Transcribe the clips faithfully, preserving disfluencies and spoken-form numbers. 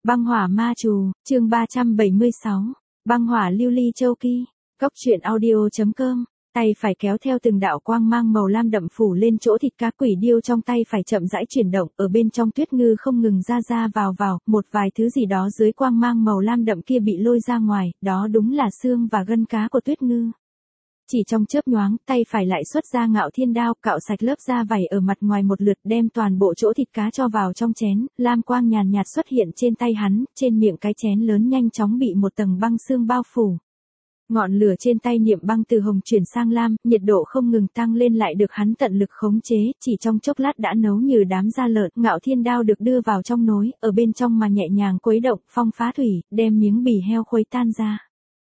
Băng hỏa ma trù, chương ba trăm bảy mươi sáu. Băng hỏa lưu ly châu kỳ. Cốc truyện audio.com. Tay phải kéo theo từng đạo quang mang màu lam đậm phủ lên chỗ thịt cá quỷ điêu trong tay phải chậm rãi chuyển động, ở bên trong tuyết ngư không ngừng ra ra vào vào, một vài thứ gì đó dưới quang mang màu lam đậm kia bị lôi ra ngoài, đó đúng là xương và gân cá của tuyết ngư. Chỉ trong chớp nhoáng, tay phải lại xuất ra ngạo thiên đao, cạo sạch lớp da vảy ở mặt ngoài một lượt, đem toàn bộ chỗ thịt cá cho vào trong chén, lam quang nhàn nhạt xuất hiện trên tay hắn, trên miệng cái chén lớn nhanh chóng bị một tầng băng xương bao phủ. Ngọn lửa trên tay Niệm Băng từ hồng chuyển sang lam, nhiệt độ không ngừng tăng lên lại được hắn tận lực khống chế, chỉ trong chốc lát đã nấu như đám da lợn. Ngạo thiên đao được đưa vào trong nồi, ở bên trong mà nhẹ nhàng khuấy động, phong phá thủy, đem miếng bì heo khuấy tan ra.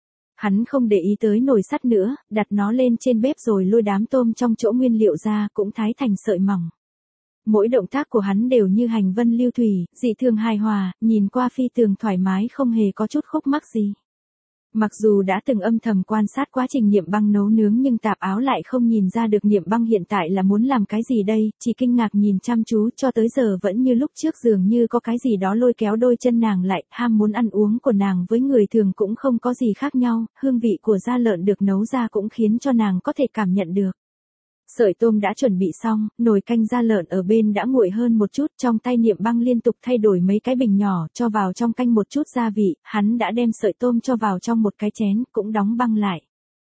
Hắn không để ý tới nồi sắt nữa, đặt nó lên trên bếp rồi lôi đám tôm trong chỗ nguyên liệu ra, cũng thái thành sợi mỏng. Mỗi động tác của hắn đều như hành vân lưu thủy, dị thường hài hòa, nhìn qua phi thường thoải mái, không hề có chút khúc mắc gì. Mặc dù đã từng âm thầm quan sát quá trình Niệm Băng nấu nướng nhưng Tạp Áo lại không nhìn ra được Niệm Băng hiện tại là muốn làm cái gì đây, chỉ kinh ngạc nhìn chăm chú, cho tới giờ vẫn như lúc trước, dường như có cái gì đó lôi kéo đôi chân nàng lại, ham muốn ăn uống của nàng với người thường cũng không có gì khác nhau, hương vị của da lợn được nấu ra cũng khiến cho nàng có thể cảm nhận được. Sợi tôm đã chuẩn bị xong, nồi canh da lợn ở bên đã nguội hơn một chút, trong tay Niệm Băng liên tục thay đổi mấy cái bình nhỏ, cho vào trong canh một chút gia vị, hắn đã đem sợi tôm cho vào trong một cái chén, cũng đóng băng lại.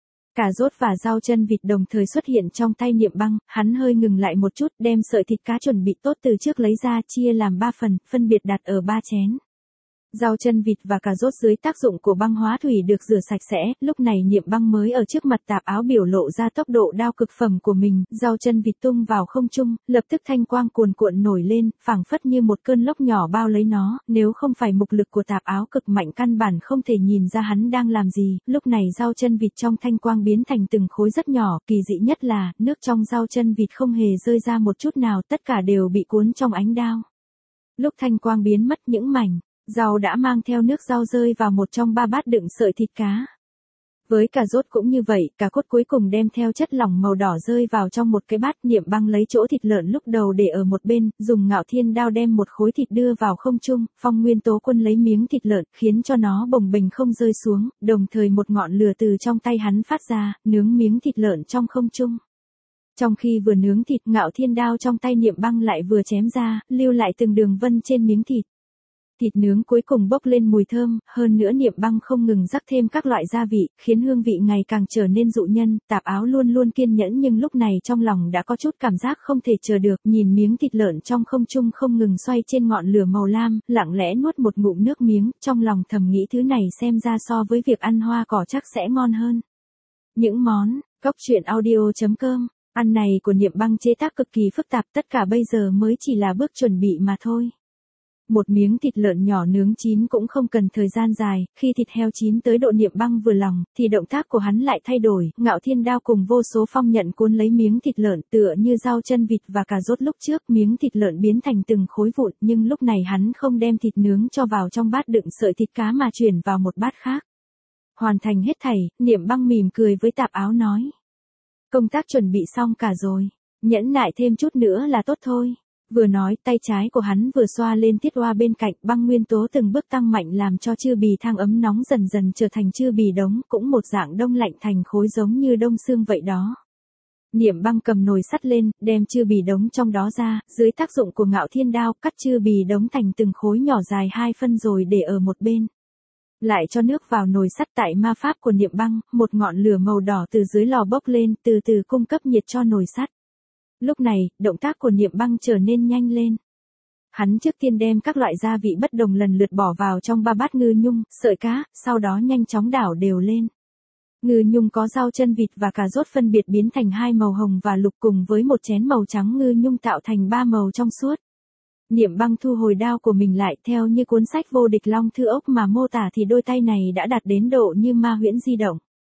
Cà rốt và rau chân vịt đồng thời xuất hiện trong tay Niệm Băng, hắn hơi ngừng lại một chút, đem sợi thịt cá chuẩn bị tốt từ trước lấy ra, chia làm ba phần, phân biệt đặt ở ba chén. Rau chân vịt và cà rốt dưới tác dụng của băng hóa thủy được rửa sạch sẽ, lúc này Niệm Băng mới ở trước mặt Tạp Áo biểu lộ ra tốc độ đao cực phẩm của mình, rau chân vịt tung vào không trung, lập tức thanh quang cuồn cuộn nổi lên, phảng phất như một cơn lốc nhỏ bao lấy nó, nếu không phải mục lực của Tạp Áo cực mạnh căn bản không thể nhìn ra hắn đang làm gì, lúc này rau chân vịt trong thanh quang biến thành từng khối rất nhỏ, kỳ dị nhất là, nước trong rau chân vịt không hề rơi ra một chút nào, tất cả đều bị cuốn trong ánh đao. Lúc thanh quang biến mất những mảnh rau đã mang theo nước rau rơi vào một trong ba bát đựng sợi thịt cá. Với cà rốt cũng như vậy, cà cốt cuối cùng đem theo chất lỏng màu đỏ rơi vào trong một cái bát. Niệm Băng lấy chỗ thịt lợn lúc đầu để ở một bên, dùng ngạo thiên đao đem một khối thịt đưa vào không trung, Phong Nguyên Tố Quân lấy miếng thịt lợn, khiến cho nó bồng bềnh không rơi xuống, đồng thời một ngọn lửa từ trong tay hắn phát ra, nướng miếng thịt lợn trong không trung. Trong khi vừa nướng thịt, ngạo thiên đao trong tay Niệm Băng lại vừa chém ra, lưu lại từng đường vân trên miếng thịt. Thịt nướng cuối cùng bốc lên mùi thơm, hơn nữa Niệm Băng không ngừng rắc thêm các loại gia vị, khiến hương vị ngày càng trở nên dụ nhân. Tạp Áo luôn luôn kiên nhẫn nhưng lúc này trong lòng đã có chút cảm giác không thể chờ được, nhìn miếng thịt lợn trong không trung không ngừng xoay trên ngọn lửa màu lam, lặng lẽ nuốt một ngụm nước miếng, trong lòng thầm nghĩ thứ này xem ra so với việc ăn hoa cỏ chắc sẽ ngon hơn. Những món, cốc truyện audio.com, ăn này của Niệm Băng chế tác cực kỳ phức tạp, tất cả bây giờ mới chỉ là bước chuẩn bị mà thôi. Một miếng thịt lợn nhỏ nướng chín cũng không cần thời gian dài, khi thịt heo chín tới độ Niệm Băng vừa lòng, thì động tác của hắn lại thay đổi, ngạo thiên đao cùng vô số phong nhận cuốn lấy miếng thịt lợn tựa như rau chân vịt và cà rốt lúc trước, miếng thịt lợn biến thành từng khối vụn, nhưng lúc này hắn không đem thịt nướng cho vào trong bát đựng sợi thịt cá mà chuyển vào một bát khác. Hoàn thành hết thảy, Niệm Băng mỉm cười với Tạp Áo nói. Công tác chuẩn bị xong cả rồi, nhẫn nại thêm chút nữa là tốt thôi. Vừa nói, tay trái của hắn vừa xoa lên thiết oa bên cạnh, băng nguyên tố từng bước tăng mạnh làm cho chư bì thang ấm nóng dần dần trở thành chư bì đống, cũng một dạng đông lạnh thành khối giống như đông xương vậy đó. Niệm Băng cầm nồi sắt lên, đem chư bì đống trong đó ra, dưới tác dụng của ngạo thiên đao, cắt chư bì đống thành từng khối nhỏ dài hai phân rồi để ở một bên. Lại cho nước vào nồi sắt tại ma pháp của Niệm Băng, một ngọn lửa màu đỏ từ dưới lò bốc lên, từ từ cung cấp nhiệt cho nồi sắt. Lúc này, động tác của Niệm Băng trở nên nhanh lên. Hắn trước tiên đem các loại gia vị bất đồng lần lượt bỏ vào trong ba bát ngư nhung, sợi cá, sau đó nhanh chóng đảo đều lên. Ngư nhung có rau chân vịt và cà rốt phân biệt biến thành hai màu hồng và lục cùng với một chén màu trắng ngư nhung tạo thành ba màu trong suốt. Niệm Băng thu hồi đao của mình lại, theo như cuốn sách Vô Địch Long Thư Ốc mà mô tả thì đôi tay này đã đạt đến độ như ma huyễn di động.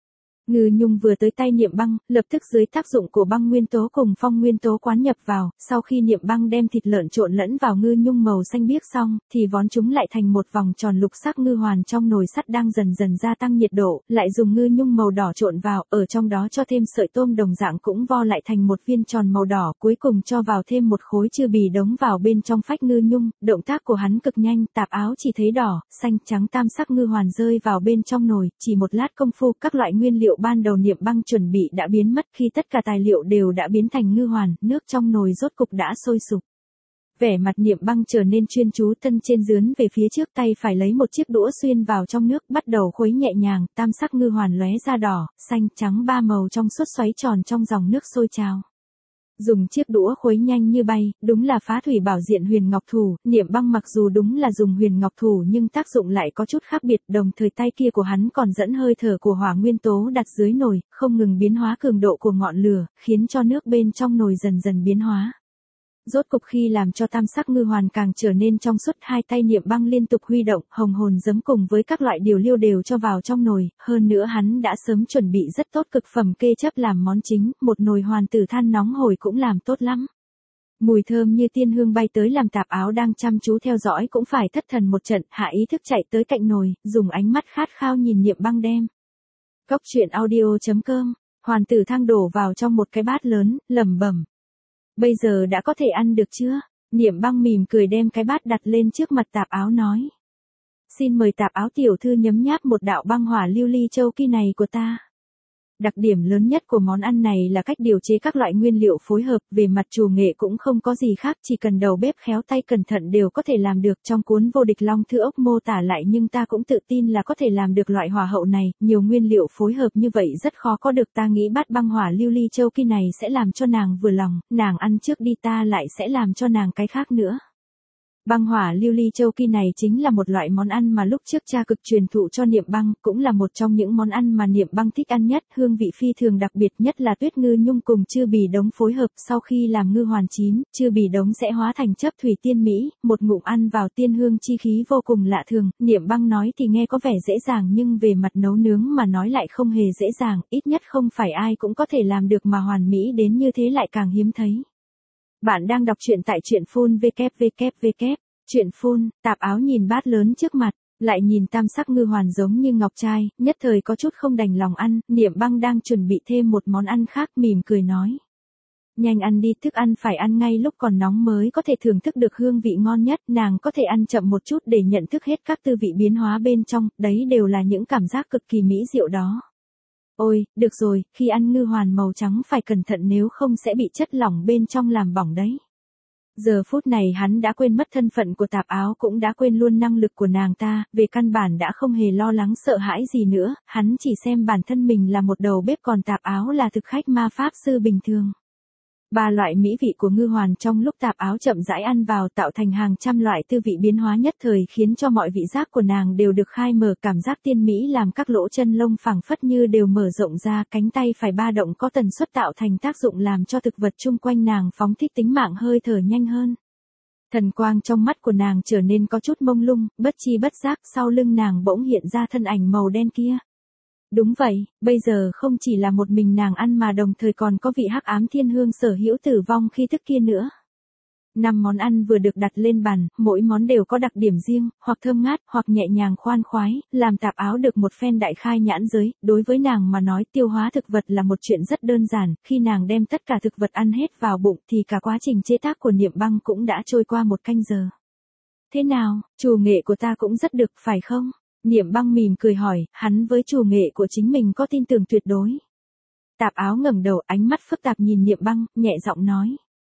Ngư nhung vừa tới tay Niệm Băng, lập tức dưới tác dụng của băng nguyên tố cùng phong nguyên tố quán nhập vào, sau khi Niệm Băng đem thịt lợn trộn lẫn vào ngư nhung màu xanh biếc xong, thì vón chúng lại thành một vòng tròn lục sắc ngư hoàn trong nồi sắt đang dần dần gia tăng nhiệt độ, lại dùng ngư nhung màu đỏ trộn vào, ở trong đó cho thêm sợi tôm đồng dạng cũng vo lại thành một viên tròn màu đỏ, cuối cùng cho vào thêm một khối chư bì đống vào bên trong phách ngư nhung, động tác của hắn cực nhanh, tạp áo chỉ thấy đỏ, xanh, trắng tam sắc ngư hoàn rơi vào bên trong nồi, chỉ một lát công phu các loại nguyên liệu ban đầu Niệm Băng chuẩn bị đã biến mất, khi tất cả tài liệu đều đã biến thành ngư hoàn, nước trong nồi rốt cục đã sôi sục. Vẻ mặt Niệm Băng trở nên chuyên chú, thân trên dướn về phía trước, tay phải lấy một chiếc đũa xuyên vào trong nước, bắt đầu khuấy nhẹ nhàng, tam sắc ngư hoàn lóe ra đỏ, xanh, trắng ba màu trong suốt xoáy tròn trong dòng nước sôi trào. Dùng chiếc đũa khuấy nhanh như bay, đúng là phá thủy bảo diện huyền ngọc thủ, Niệm Băng mặc dù đúng là dùng huyền ngọc thủ nhưng tác dụng lại có chút khác biệt, đồng thời tay kia của hắn còn dẫn hơi thở của hỏa nguyên tố đặt dưới nồi, không ngừng biến hóa cường độ của ngọn lửa, khiến cho nước bên trong nồi dần dần biến hóa. Rốt cục khi làm cho tam sắc ngư hoàn càng trở nên trong suốt, hai tay Niệm Băng liên tục huy động, hồng hồn giấm cùng với các loại điều liêu đều cho vào trong nồi, hơn nữa hắn đã sớm chuẩn bị rất tốt cực phẩm kê chấp làm món chính, một nồi hoàn tử than nóng hổi cũng làm tốt lắm. Mùi thơm như tiên hương bay tới làm tạp áo đang chăm chú theo dõi cũng phải thất thần một trận, hạ ý thức chạy tới cạnh nồi, dùng ánh mắt khát khao nhìn Niệm Băng đem. Cốc truyện audio chấm com, hoàn tử thang đổ vào trong một cái bát lớn, lẩm bẩm. Bây giờ đã có thể ăn được chưa? Niệm Băng mỉm cười đem cái bát đặt lên trước mặt tạp áo nói. Xin mời tạp áo tiểu thư nhấm nháp một đạo băng hỏa lưu ly châu kỳ này của ta. Đặc điểm lớn nhất của món ăn này là cách điều chế các loại nguyên liệu phối hợp, về mặt chủ nghệ cũng không có gì khác, chỉ cần đầu bếp khéo tay cẩn thận đều có thể làm được. Trong cuốn Vô Địch Long Thư Ốc mô tả lại, nhưng ta cũng tự tin là có thể làm được loại hỏa hậu này, nhiều nguyên liệu phối hợp như vậy rất khó có được, ta nghĩ bát băng hỏa lưu ly châu kỳ này sẽ làm cho nàng vừa lòng, nàng ăn trước đi, ta lại sẽ làm cho nàng cái khác nữa. Băng hỏa lưu ly châu kỳ này chính là một loại món ăn mà lúc trước cha cực truyền thụ cho Niệm Băng, cũng là một trong những món ăn mà Niệm Băng thích ăn nhất, hương vị phi thường đặc biệt, nhất là tuyết ngư nhung cùng chư bì đống phối hợp, sau khi làm ngư hoàn chín, chư bì đống sẽ hóa thành chấp thủy tiên mỹ, một ngụm ăn vào tiên hương chi khí vô cùng lạ thường. Niệm Băng nói thì nghe có vẻ dễ dàng nhưng về mặt nấu nướng mà nói lại không hề dễ dàng, ít nhất không phải ai cũng có thể làm được, mà hoàn mỹ đến như thế lại càng hiếm thấy. Bạn đang đọc truyện tại truyện phun vê kép vê kép vê kép. Truyện phun, tạp áo nhìn bát lớn trước mặt, lại nhìn tam sắc ngư hoàn giống như ngọc trai, nhất thời có chút không đành lòng ăn. Niệm Băng đang chuẩn bị thêm một món ăn khác, mỉm cười nói. Nhanh ăn đi, thức ăn phải ăn ngay lúc còn nóng mới có thể thưởng thức được hương vị ngon nhất, nàng có thể ăn chậm một chút để nhận thức hết các tư vị biến hóa bên trong, đấy đều là những cảm giác cực kỳ mỹ diệu đó. Ôi, được rồi, khi ăn ngư hoàn màu trắng phải cẩn thận nếu không sẽ bị chất lỏng bên trong làm bỏng đấy. Giờ phút này hắn đã quên mất thân phận của tạp áo, cũng đã quên luôn năng lực của nàng ta, về căn bản đã không hề lo lắng sợ hãi gì nữa, hắn chỉ xem bản thân mình là một đầu bếp còn tạp áo là thực khách ma pháp sư bình thường. Ba loại mỹ vị của ngư hoàn trong lúc tạp áo chậm rãi ăn vào tạo thành hàng trăm loại tư vị biến hóa, nhất thời khiến cho mọi vị giác của nàng đều được khai mở, cảm giác tiên mỹ làm các lỗ chân lông phẳng phất như đều mở rộng ra, cánh tay phải ba động có tần suất tạo thành tác dụng làm cho thực vật chung quanh nàng phóng thích tính mạng hơi thở nhanh hơn. Thần quang trong mắt của nàng trở nên có chút mông lung, bất chi bất giác sau lưng nàng bỗng hiện ra thân ảnh màu đen kia. Đúng vậy, bây giờ không chỉ là một mình nàng ăn mà đồng thời còn có vị hắc ám thiên hương sở hữu tử vong khi thức kia nữa. Năm món ăn vừa được đặt lên bàn, mỗi món đều có đặc điểm riêng, hoặc thơm ngát, hoặc nhẹ nhàng khoan khoái, làm tạp áo được một phen đại khai nhãn giới. Đối với nàng mà nói, tiêu hóa thực vật là một chuyện rất đơn giản, khi nàng đem tất cả thực vật ăn hết vào bụng thì cả quá trình chế tác của Niệm Băng cũng đã trôi qua một canh giờ. Thế nào, chủ nghệ của ta cũng rất được, phải không? Niệm Băng mỉm cười hỏi, hắn với chủ nghệ của chính mình có tin tưởng tuyệt đối. Tạp áo ngẩng đầu, ánh mắt phức tạp nhìn Niệm Băng, nhẹ giọng nói.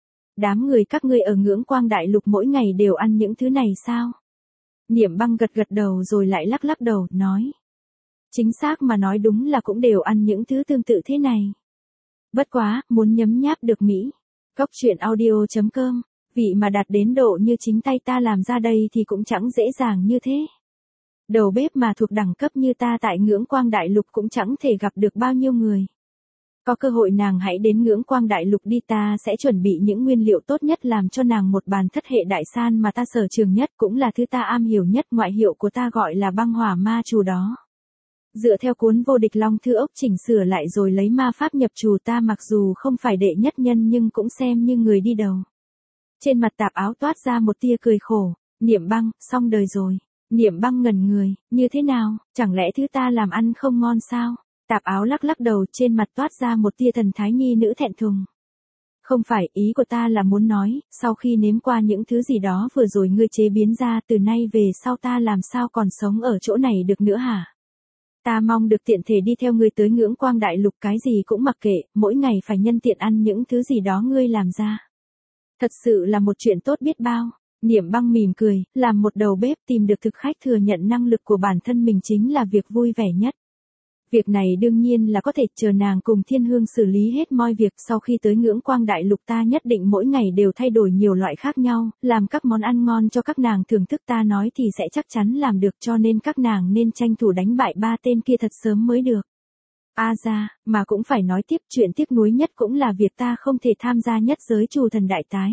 Đám người các ngươi ở Ngưỡng Quang Đại Lục mỗi ngày đều ăn những thứ này sao? Niệm Băng gật gật đầu rồi lại lắc lắc đầu, nói. Chính xác mà nói đúng là cũng đều ăn những thứ tương tự thế này. Bất quá, muốn nhấm nháp được Mỹ. Cốc truyện audio chấm com, vị mà đạt đến độ như chính tay ta làm ra đây thì cũng chẳng dễ dàng như thế. Đầu bếp mà thuộc đẳng cấp như ta tại Ngưỡng Quang Đại Lục cũng chẳng thể gặp được bao nhiêu người. Có cơ hội nàng hãy đến Ngưỡng Quang Đại Lục đi, ta sẽ chuẩn bị những nguyên liệu tốt nhất làm cho nàng một bàn thất hệ đại san mà ta sở trường nhất, cũng là thứ ta am hiểu nhất, ngoại hiệu của ta gọi là băng hỏa ma chủ đó. Dựa theo cuốn Vô địch Long Thư ốc chỉnh sửa lại rồi lấy ma pháp nhập trù, ta mặc dù không phải đệ nhất nhân nhưng cũng xem như người đi đầu. Trên mặt Tạp Áo toát ra một tia cười khổ. Niệm Băng, xong đời rồi. Niệm Băng ngẩn người, như thế nào, chẳng lẽ thứ ta làm ăn không ngon sao? Tạp Áo lắc lắc đầu, trên mặt toát ra một tia thần thái nhi nữ thẹn thùng. Không phải, ý của ta là muốn nói, sau khi nếm qua những thứ gì đó vừa rồi ngươi chế biến ra, từ nay về sau ta làm sao còn sống ở chỗ này được nữa hả? Ta mong được tiện thể đi theo ngươi tới Ngưỡng Quang Đại Lục, cái gì cũng mặc kệ, mỗi ngày phải nhân tiện ăn những thứ gì đó ngươi làm ra. Thật sự là một chuyện tốt biết bao. Niệm Băng mỉm cười, làm một đầu bếp tìm được thực khách thừa nhận năng lực của bản thân mình chính là việc vui vẻ nhất. Việc này đương nhiên là có thể chờ nàng cùng Thiên Hương xử lý hết mọi việc, sau khi tới Ngưỡng Quang Đại Lục ta nhất định mỗi ngày đều thay đổi nhiều loại khác nhau, làm các món ăn ngon cho các nàng thưởng thức, ta nói thì sẽ chắc chắn làm được, cho nên các nàng nên tranh thủ đánh bại ba tên kia thật sớm mới được. A ra, mà cũng phải nói tiếp, chuyện tiếc nuối nhất cũng là việc ta không thể tham gia nhất giới Trù Thần Đại Tái.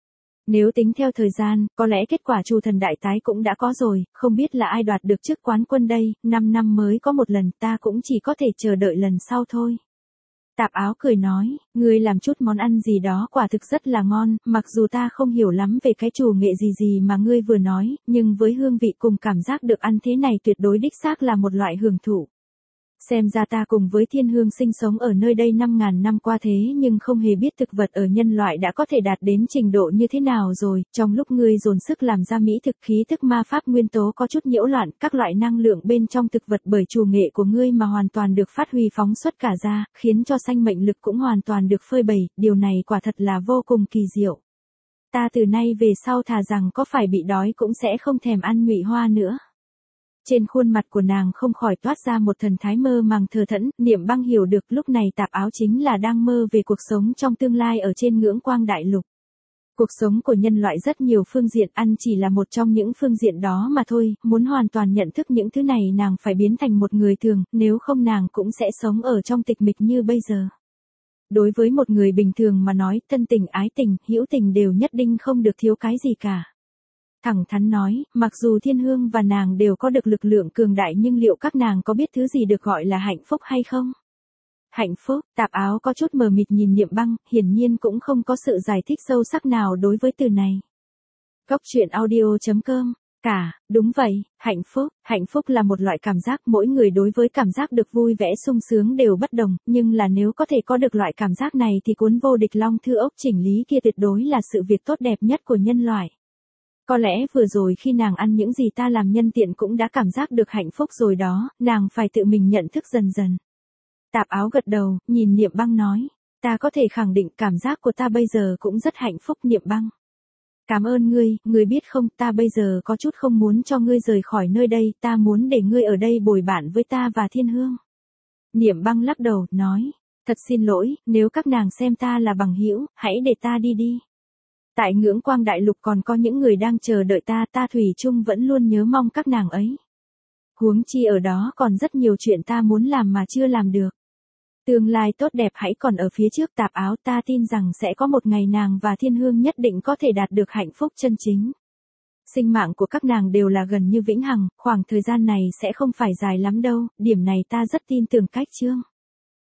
Nếu tính theo thời gian, có lẽ kết quả Trù Thần Đại Tái cũng đã có rồi, không biết là ai đoạt được chức quán quân đây, năm năm mới có một lần, ta cũng chỉ có thể chờ đợi lần sau thôi. Tạp Áo cười nói, ngươi làm chút món ăn gì đó quả thực rất là ngon, mặc dù ta không hiểu lắm về cái trù nghệ gì gì mà ngươi vừa nói, nhưng với hương vị cùng cảm giác được ăn thế này tuyệt đối đích xác là một loại hưởng thụ. Xem ra ta cùng với Thiên Hương sinh sống ở nơi đây năm ngàn năm qua thế nhưng không hề biết thực vật ở nhân loại đã có thể đạt đến trình độ như thế nào rồi, trong lúc ngươi dồn sức làm ra mỹ thực, khí thức ma pháp nguyên tố có chút nhiễu loạn, các loại năng lượng bên trong thực vật bởi trù nghệ của ngươi mà hoàn toàn được phát huy phóng xuất cả ra, khiến cho sanh mệnh lực cũng hoàn toàn được phơi bày, điều này quả thật là vô cùng kỳ diệu. Ta từ nay về sau thà rằng có phải bị đói cũng sẽ không thèm ăn nhụy hoa nữa. Trên khuôn mặt của nàng không khỏi toát ra một thần thái mơ màng thờ thẫn, Niệm Băng hiểu được lúc này Tạp Áo chính là đang mơ về cuộc sống trong tương lai ở trên Ngưỡng Quang Đại Lục. Cuộc sống của nhân loại rất nhiều phương diện, ăn chỉ là một trong những phương diện đó mà thôi, muốn hoàn toàn nhận thức những thứ này nàng phải biến thành một người thường, nếu không nàng cũng sẽ sống ở trong tịch mịch như bây giờ. Đối với một người bình thường mà nói, thân tình, ái tình, hữu tình đều nhất định không được thiếu cái gì cả. Thẳng thắn nói, mặc dù Thiên Hương và nàng đều có được lực lượng cường đại nhưng liệu các nàng có biết thứ gì được gọi là hạnh phúc hay không? Hạnh phúc, Tạp Áo có chút mờ mịt nhìn Niệm Băng, hiển nhiên cũng không có sự giải thích sâu sắc nào đối với từ này. Góc truyện audio chấm com, cả, đúng vậy, hạnh phúc, hạnh phúc là một loại cảm giác, mỗi người đối với cảm giác được vui vẻ sung sướng đều bất đồng, nhưng là nếu có thể có được loại cảm giác này thì cuốn Vô địch Long Thư ốc chỉnh lý kia tuyệt đối là sự việc tốt đẹp nhất của nhân loại. Có lẽ vừa rồi khi nàng ăn những gì ta làm nhân tiện cũng đã cảm giác được hạnh phúc rồi đó, nàng phải tự mình nhận thức dần dần. Tạp Áo gật đầu, nhìn Niệm Băng nói, ta có thể khẳng định cảm giác của ta bây giờ cũng rất hạnh phúc. Niệm Băng. Cảm ơn ngươi, ngươi biết không, ta bây giờ có chút không muốn cho ngươi rời khỏi nơi đây, ta muốn để ngươi ở đây bồi bạn với ta và Thiên Hương. Niệm Băng lắc đầu, nói, thật xin lỗi, nếu các nàng xem ta là bằng hữu, hãy để ta đi đi. Tại Ngưỡng Quang Đại Lục còn có những người đang chờ đợi ta, ta thủy chung vẫn luôn nhớ mong các nàng ấy. Huống chi ở đó còn rất nhiều chuyện ta muốn làm mà chưa làm được. Tương lai tốt đẹp hãy còn ở phía trước. Tạp Áo, ta tin rằng sẽ có một ngày nàng và Thiên Hương nhất định có thể đạt được hạnh phúc chân chính. Sinh mạng của các nàng đều là gần như vĩnh hằng, khoảng thời gian này sẽ không phải dài lắm đâu, điểm này ta rất tin tưởng Cách Trương.